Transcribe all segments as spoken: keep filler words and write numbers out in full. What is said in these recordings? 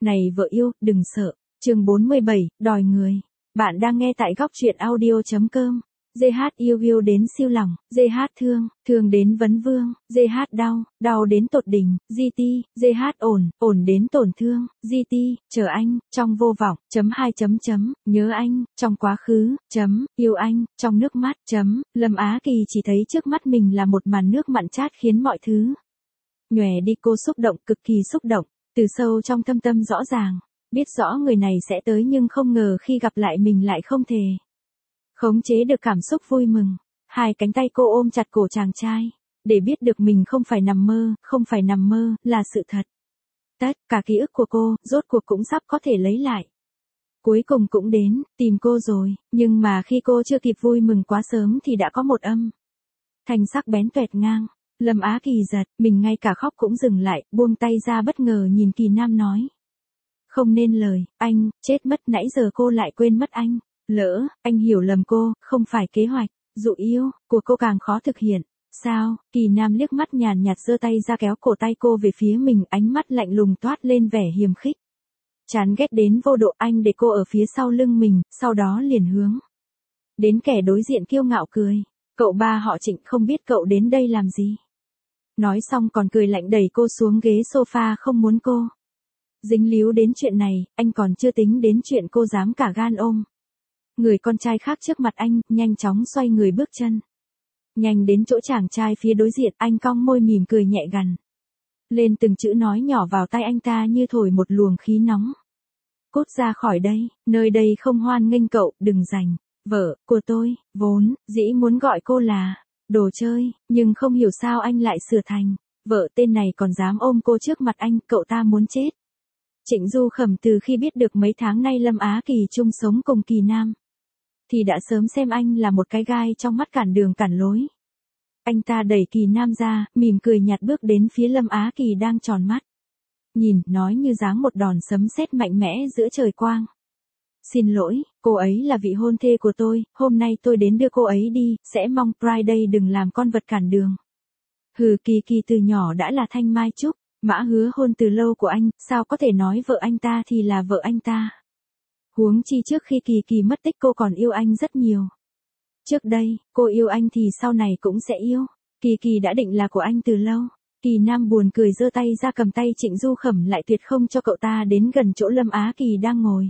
Này vợ yêu, đừng sợ. Chương bốn mươi bảy, đòi người. Bạn đang nghe tại góc truyện audio chấm com. giê hát yêu yêu đến siêu lòng, giê hát thương, thương đến vấn vương, giê hát đau, đau đến tột đỉnh, giê tê, giê hát ổn, ổn đến tổn thương, giê tê, chờ anh, trong vô vọng, chấm hai chấm chấm, nhớ anh, trong quá khứ, chấm, yêu anh, trong nước mắt, chấm, Lâm Á Kỳ chỉ thấy trước mắt mình là một màn nước mặn chát khiến mọi thứ nhòe đi. Cô xúc động, cực kỳ xúc động, từ sâu trong thâm tâm rõ ràng, biết rõ người này sẽ tới nhưng không ngờ khi gặp lại mình lại không thể khống chế được cảm xúc vui mừng. Hai cánh tay cô ôm chặt cổ chàng trai, để biết được mình không phải nằm mơ, không phải nằm mơ, là sự thật. Tất cả ký ức của cô, rốt cuộc cũng sắp có thể lấy lại. Cuối cùng cũng đến, tìm cô rồi, nhưng mà khi cô chưa kịp vui mừng quá sớm thì đã có một âm thanh sắc bén tuẹt ngang. Lâm Á Kỳ giật, mình ngay cả khóc cũng dừng lại, buông tay ra bất ngờ nhìn Kỳ Nam nói. Không nên lời, anh, chết mất, nãy giờ cô lại quên mất anh. Lỡ, anh hiểu lầm cô, không phải kế hoạch, dụ yêu, của cô càng khó thực hiện. Sao? Kỳ Nam liếc mắt nhàn nhạt giơ tay ra kéo cổ tay cô về phía mình, ánh mắt lạnh lùng toát lên vẻ hiềm khích. Chán ghét đến vô độ. Anh để cô ở phía sau lưng mình, sau đó liền hướng đến kẻ đối diện kiêu ngạo cười. Cậu ba họ Trịnh, không biết cậu đến đây làm gì. Nói xong còn cười lạnh đẩy cô xuống ghế sofa, không muốn cô dính líu đến chuyện này. Anh còn chưa tính đến chuyện cô dám cả gan ôm người con trai khác trước mặt anh, nhanh chóng xoay người bước chân nhanh đến chỗ chàng trai phía đối diện. Anh cong môi mỉm cười nhẹ gằn lên từng chữ nói nhỏ vào tai anh ta như thổi một luồng khí nóng. Cút ra khỏi đây, nơi đây không hoan nghênh cậu, đừng giành vợ của tôi. Vốn dĩ muốn gọi cô là đồ chơi, nhưng không hiểu sao anh lại sửa thành vợ. Tên này còn dám ôm cô trước mặt anh, cậu ta muốn chết. Trịnh Du Khẩm từ khi biết được mấy tháng nay Lâm Á Kỳ chung sống cùng Kỳ Nam, thì đã sớm xem anh là một cái gai trong mắt, cản đường cản lối. Anh ta đẩy Kỳ Nam ra, mỉm cười nhạt bước đến phía Lâm Á Kỳ đang tròn mắt nhìn, nói như giáng một đòn sấm sét mạnh mẽ giữa trời quang. Xin lỗi, cô ấy là vị hôn thê của tôi, hôm nay tôi đến đưa cô ấy đi, sẽ mong Pride đây đừng làm con vật cản đường. Hừ, Kỳ Kỳ từ nhỏ đã là thanh mai trúc mã hứa hôn từ lâu của anh, sao có thể nói vợ anh ta thì là vợ anh ta. Huống chi trước khi Kỳ Kỳ mất tích cô còn yêu anh rất nhiều. Trước đây, cô yêu anh thì sau này cũng sẽ yêu. Kỳ Kỳ đã định là của anh từ lâu. Kỳ Nam buồn cười giơ tay ra cầm tay Trịnh Du Khẩm lại, tuyệt không cho cậu ta đến gần chỗ Lâm Á Kỳ đang ngồi.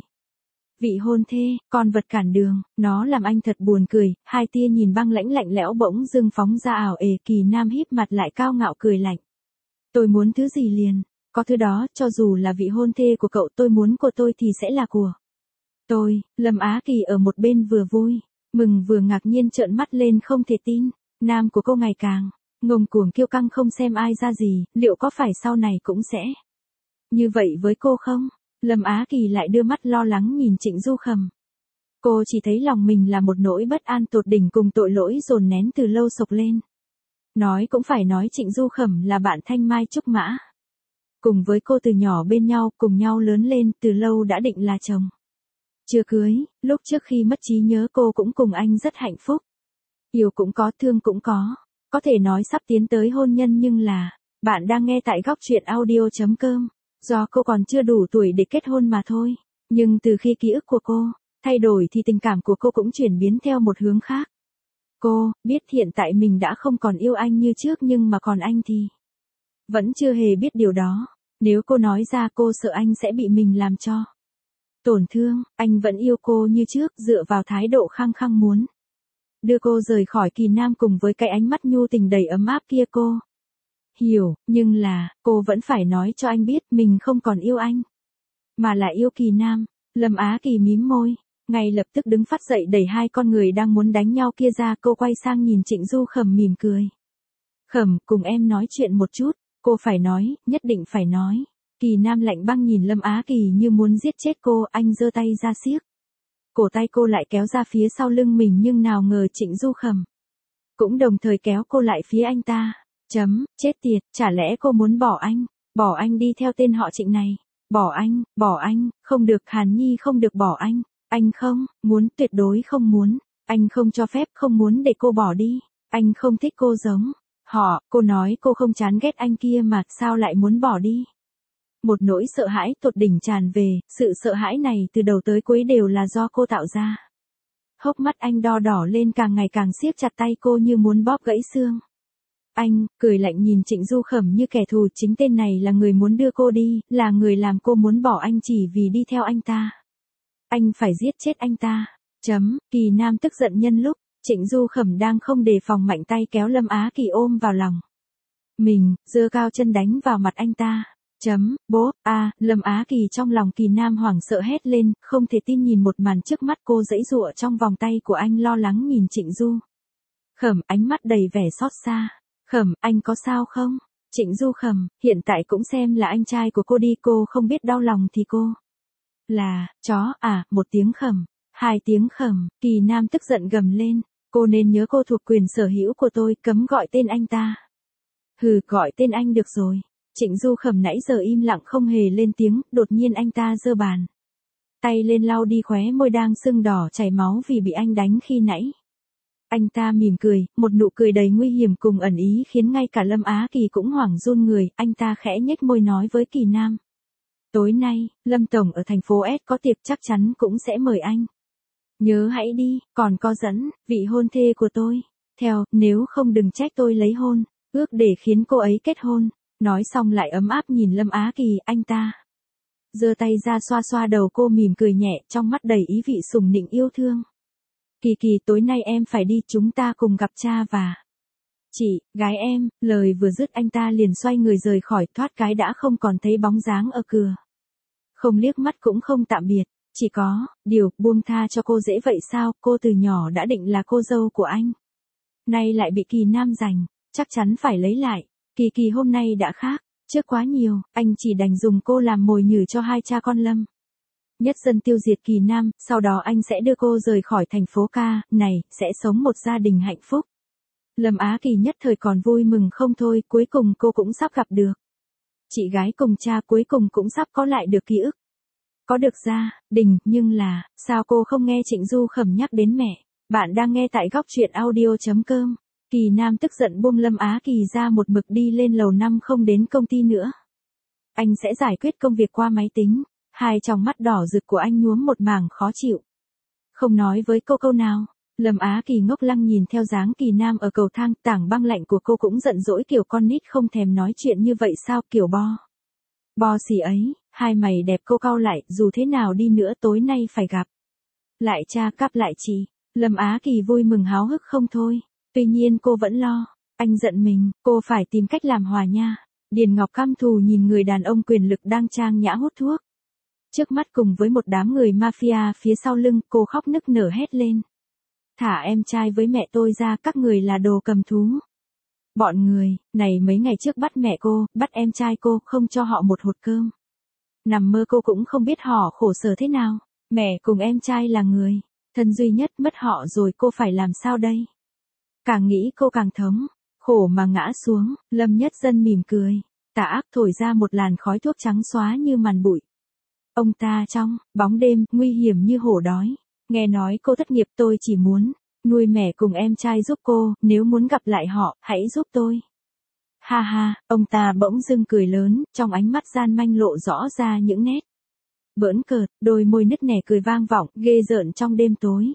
Vị hôn thê, con vật cản đường, nó làm anh thật buồn cười. Hai tia nhìn băng lãnh lạnh lẽo bỗng dưng phóng ra ảo ề. Kỳ Nam híp mặt lại cao ngạo cười lạnh. Tôi muốn thứ gì liền có thứ đó, cho dù là vị hôn thê của cậu, tôi muốn của tôi thì sẽ là của tôi. Lâm Á Kỳ ở một bên vừa vui mừng vừa ngạc nhiên trợn mắt lên không thể tin. Nam của cô ngày càng ngông cuồng kiêu căng, không xem ai ra gì, liệu có phải sau này cũng sẽ như vậy với cô không? Lâm Á Kỳ lại đưa mắt lo lắng nhìn Trịnh Du Khẩm. Cô chỉ thấy lòng mình là một nỗi bất an tột đỉnh cùng tội lỗi dồn nén từ lâu sộc lên. Nói cũng phải nói Trịnh Du Khẩm là bạn thanh mai trúc mã. Cùng với cô từ nhỏ bên nhau, cùng nhau lớn lên, từ lâu đã định là chồng. Chưa cưới, lúc trước khi mất trí nhớ cô cũng cùng anh rất hạnh phúc. Yêu cũng có, thương cũng có. Có thể nói sắp tiến tới hôn nhân, nhưng là, bạn đang nghe tại góc truyện audio chấm com. Do cô còn chưa đủ tuổi để kết hôn mà thôi. Nhưng từ khi ký ức của cô thay đổi thì tình cảm của cô cũng chuyển biến theo một hướng khác. Cô biết hiện tại mình đã không còn yêu anh như trước, nhưng mà còn anh thì vẫn chưa hề biết điều đó. Nếu cô nói ra cô sợ anh sẽ bị mình làm cho tổn thương. Anh vẫn yêu cô như trước, dựa vào thái độ khăng khăng muốn đưa cô rời khỏi Kỳ Nam cùng với cái ánh mắt nhu tình đầy ấm áp kia. Cô hiểu, nhưng là, cô vẫn phải nói cho anh biết mình không còn yêu anh, mà là yêu Kỳ Nam. Lâm Á Kỳ mím môi, ngay lập tức đứng phát dậy đẩy hai con người đang muốn đánh nhau kia ra. Cô quay sang nhìn Trịnh Du Khẩm mỉm cười. Khẩm, cùng em nói chuyện một chút. Cô phải nói, nhất định phải nói. Kỳ Nam lạnh băng nhìn Lâm Á Kỳ như muốn giết chết cô. Anh giơ tay ra siết cổ tay cô lại kéo ra phía sau lưng mình, nhưng nào ngờ Trịnh Du Khẩm cũng đồng thời kéo cô lại phía anh ta. Chấm, chết tiệt, chả lẽ cô muốn bỏ anh, bỏ anh đi theo tên họ Trịnh này. Bỏ anh, bỏ anh, không được, Hàn Nhi không được bỏ anh. Anh không muốn, tuyệt đối không muốn. Anh không cho phép, không muốn để cô bỏ đi. Anh không thích cô giống họ. Cô nói cô không chán ghét anh kia mà, sao lại muốn bỏ đi? Một nỗi sợ hãi tột đỉnh tràn về, sự sợ hãi này từ đầu tới cuối đều là do cô tạo ra. Hốc mắt anh đo đỏ lên càng ngày càng siết chặt tay cô như muốn bóp gãy xương. Anh, cười lạnh nhìn Trịnh Du Khẩm như kẻ thù, chính tên này là người muốn đưa cô đi, là người làm cô muốn bỏ anh chỉ vì đi theo anh ta. Anh phải giết chết anh ta. Chấm, Kỳ Nam tức giận nhân lúc, Trịnh Du Khẩm đang không đề phòng mạnh tay kéo Lâm Á Kỳ ôm vào lòng mình, giơ cao chân đánh vào mặt anh ta. Chấm, bố, a, à, Lâm Á Kỳ trong lòng Kỳ Nam hoảng sợ hét lên, không thể tin nhìn một màn trước mắt, cô giãy giụa trong vòng tay của anh, lo lắng nhìn Trịnh Du Khẩm, ánh mắt đầy vẻ xót xa. Khẩm, anh có sao không? Trịnh Du Khẩm, hiện tại cũng xem là anh trai của cô đi, cô không biết đau lòng thì cô là chó à? Một tiếng khẩm, hai tiếng khẩm, Kỳ Nam tức giận gầm lên, cô nên nhớ cô thuộc quyền sở hữu của tôi, cấm gọi tên anh ta. Hừ, gọi tên anh được rồi. Trịnh Du Khẩm nãy giờ im lặng không hề lên tiếng, đột nhiên anh ta giơ bàn tay lên lau đi khóe môi đang sưng đỏ chảy máu vì bị anh đánh khi nãy. Anh ta mỉm cười, một nụ cười đầy nguy hiểm cùng ẩn ý khiến ngay cả Lâm Á Kỳ cũng hoảng run người, anh ta khẽ nhếch môi nói với Kỳ Nam. Tối nay, Lâm Tổng ở thành phố S có tiệc, chắc chắn cũng sẽ mời anh. Nhớ hãy đi, còn có dẫn, vị hôn thê của tôi. Theo, nếu không đừng trách tôi lấy hôn, ước để khiến cô ấy kết hôn. Nói xong lại ấm áp nhìn Lâm Á Kỳ, anh ta giơ tay ra xoa xoa đầu cô, mỉm cười nhẹ, trong mắt đầy ý vị sùng nịnh yêu thương. Kỳ Kỳ, tối nay em phải đi, chúng ta cùng gặp cha và chị, gái em. Lời vừa dứt anh ta liền xoay người rời khỏi, thoát cái đã không còn thấy bóng dáng ở cửa. Không liếc mắt cũng không tạm biệt, chỉ có điều buông tha cho cô dễ vậy sao? Cô từ nhỏ đã định là cô dâu của anh, nay lại bị Kỳ Nam giành, chắc chắn phải lấy lại. Kỳ Kỳ hôm nay đã khác trước quá nhiều, anh chỉ đành dùng cô làm mồi nhử cho hai cha con Lâm Nhất Dân tiêu diệt Kỳ Nam, sau đó anh sẽ đưa cô rời khỏi thành phố ca này, sẽ sống một gia đình hạnh phúc. Lâm Á Kỳ nhất thời còn vui mừng không thôi, cuối cùng cô cũng sắp gặp được chị gái cùng cha, cuối cùng cũng sắp có lại được ký ức, có được gia đình. Nhưng là, sao cô không nghe Trịnh Du Khẩm nhắc đến mẹ? Bạn đang nghe tại góc truyện audio chấm com. Kỳ Nam tức giận buông Lâm Á Kỳ ra, một mực đi lên lầu năm, không đến công ty nữa. Anh sẽ giải quyết công việc qua máy tính. Hai tròng mắt đỏ rực của anh nhuốm một mảng khó chịu. Không nói với cô câu nào. Lâm Á Kỳ ngốc lăng nhìn theo dáng Kỳ Nam ở cầu thang, tảng băng lạnh của cô cũng giận dỗi kiểu con nít không thèm nói chuyện như vậy sao, kiểu bo bo xì ấy. Hai mày đẹp cô cau lại, dù thế nào đi nữa tối nay phải gặp lại cha, cắp lại chị. Lâm Á Kỳ vui mừng háo hức không thôi. Tuy nhiên cô vẫn lo, anh giận mình, cô phải tìm cách làm hòa nha. Điền Ngọc căm thù nhìn người đàn ông quyền lực đang trang nhã hút thuốc trước mắt cùng với một đám người mafia phía sau lưng, cô khóc nức nở hét lên. Thả em trai với mẹ tôi ra, các người là đồ cầm thú. Bọn người này mấy ngày trước bắt mẹ cô, bắt em trai cô, không cho họ một hột cơm. Nằm mơ cô cũng không biết họ khổ sở thế nào. Mẹ cùng em trai là người thân duy nhất, mất họ rồi cô phải làm sao đây? Càng nghĩ cô càng thống khổ mà ngã xuống. Lâm Nhất Dân mỉm cười, tà ác thổi ra một làn khói thuốc trắng xóa như màn bụi. Ông ta trong bóng đêm, nguy hiểm như hổ đói. Nghe nói cô thất nghiệp, tôi chỉ muốn nuôi mẹ cùng em trai giúp cô, nếu muốn gặp lại họ, hãy giúp tôi. Ha ha, ông ta bỗng dưng cười lớn, trong ánh mắt gian manh lộ rõ ra những nét bỡn cợt, đôi môi nứt nẻ cười vang vọng, ghê rợn trong đêm tối.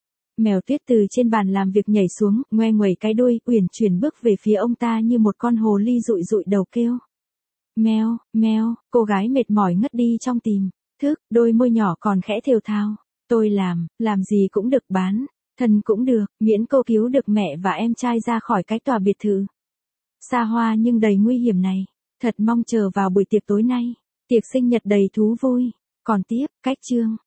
Mèo Tuyết từ trên bàn làm việc nhảy xuống, ngoe nguẩy cái đuôi, uyển chuyển bước về phía ông ta như một con hồ ly dụi dụi đầu kêu. Meo, meo, cô gái mệt mỏi ngất đi trong tìm thức, đôi môi nhỏ còn khẽ thều thào. Tôi làm, làm gì cũng được, bán thân cũng được, miễn cô cứu được mẹ và em trai ra khỏi cái tòa biệt thự xa hoa nhưng đầy nguy hiểm này. Thật mong chờ vào buổi tiệc tối nay, tiệc sinh nhật đầy thú vui. Còn tiếp, cách chương